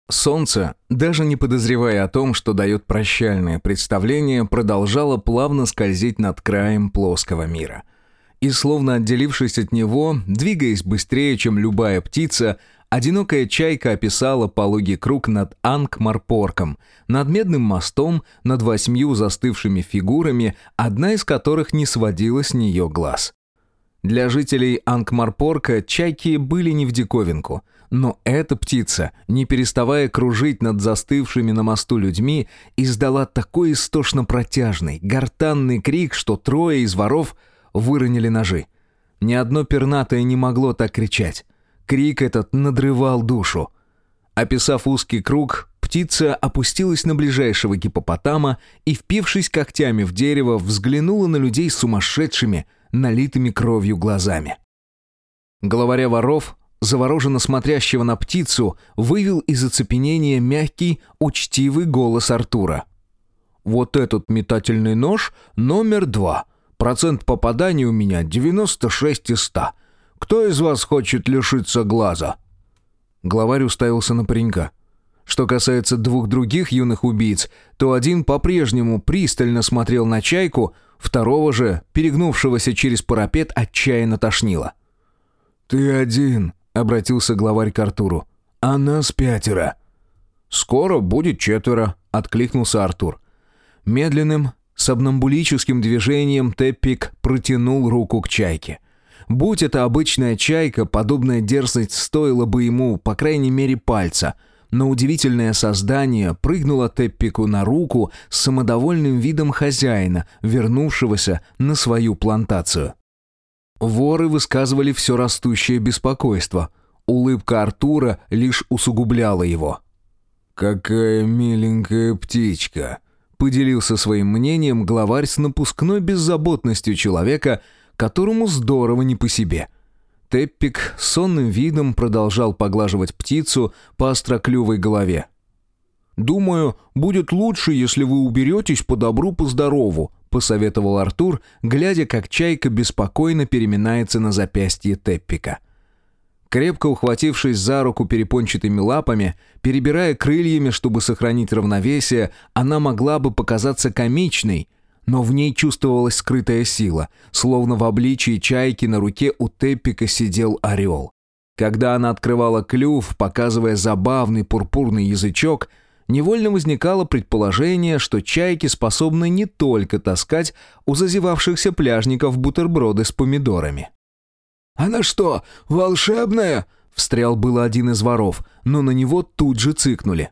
Солнце, даже не подозревая о том, что дает прощальное представление, продолжало плавно скользить над краем плоского мира. И словно отделившись от него, двигаясь быстрее, чем любая птица, одинокая чайка описала пологий круг над Анкмарпорком, над медным мостом, над 8 застывшими фигурами, одна из которых не сводила с нее глаз. Для жителей Анкмарпорка чайки были не в диковинку, но эта птица, не переставая кружить над застывшими на мосту людьми, издала такой истошно протяжный, гортанный крик, что 3 из воров выронили ножи. Ни одно пернатое не могло так кричать. Крик этот надрывал душу. Описав узкий круг, птица опустилась на ближайшего гиппопотама и, впившись когтями в дерево, взглянула на людей сумасшедшими, налитыми кровью глазами. Главаря воров, завороженно смотрящего на птицу, вывел из оцепенения мягкий, учтивый голос Артура. «Вот этот метательный нож номер 2. Процент попадания у меня 96 из 100. Кто из вас хочет лишиться глаза?» Главарь уставился на паренька. Что касается 2 других юных убийц, то один по-прежнему пристально смотрел на чайку, второго же, перегнувшегося через парапет, отчаянно тошнило. «Ты один», — обратился главарь к Артуру, — «а нас 5». «Скоро будет 4», — откликнулся Артур. Медленным, сомнамбулическим движением Теппик протянул руку к чайке. Будь это обычная чайка, подобная дерзость стоила бы ему, по крайней мере, пальца, но удивительное создание прыгнуло Теппику на руку с самодовольным видом хозяина, вернувшегося на свою плантацию. Воры высказывали все растущее беспокойство. Улыбка Артура лишь усугубляла его. «Какая миленькая птичка!» — поделился своим мнением главарь с напускной беззаботностью человека, которому здорово не по себе. Теппик с сонным видом продолжал поглаживать птицу по остроклювой голове. «Думаю, будет лучше, если вы уберетесь по добру, по здорову», — посоветовал Артур, глядя, как чайка беспокойно переминается на запястье Теппика. Крепко ухватившись за руку перепончатыми лапами, перебирая крыльями, чтобы сохранить равновесие, она могла бы показаться комичной, но в ней чувствовалась скрытая сила, словно в обличии чайки на руке у Теппика сидел орел. Когда она открывала клюв, показывая забавный пурпурный язычок, невольно возникало предположение, что чайки способны не только таскать у зазевавшихся пляжников бутерброды с помидорами. «Она что, волшебная?» — встрял было один из воров, но на него тут же цыкнули.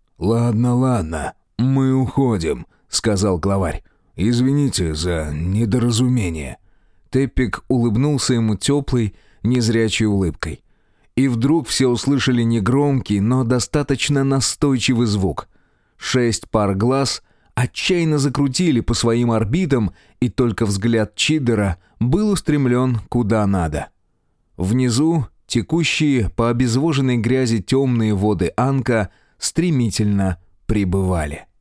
«Ладно, мы уходим», — сказал главарь. «Извините за недоразумение». Теппик улыбнулся ему теплой, незрячей улыбкой. И вдруг все услышали негромкий, но достаточно настойчивый звук. 6 пар глаз отчаянно закрутили по своим орбитам, и только взгляд Чиддера был устремлен куда надо. Внизу текущие по обезвоженной грязи темные воды Анка стремительно прибывали.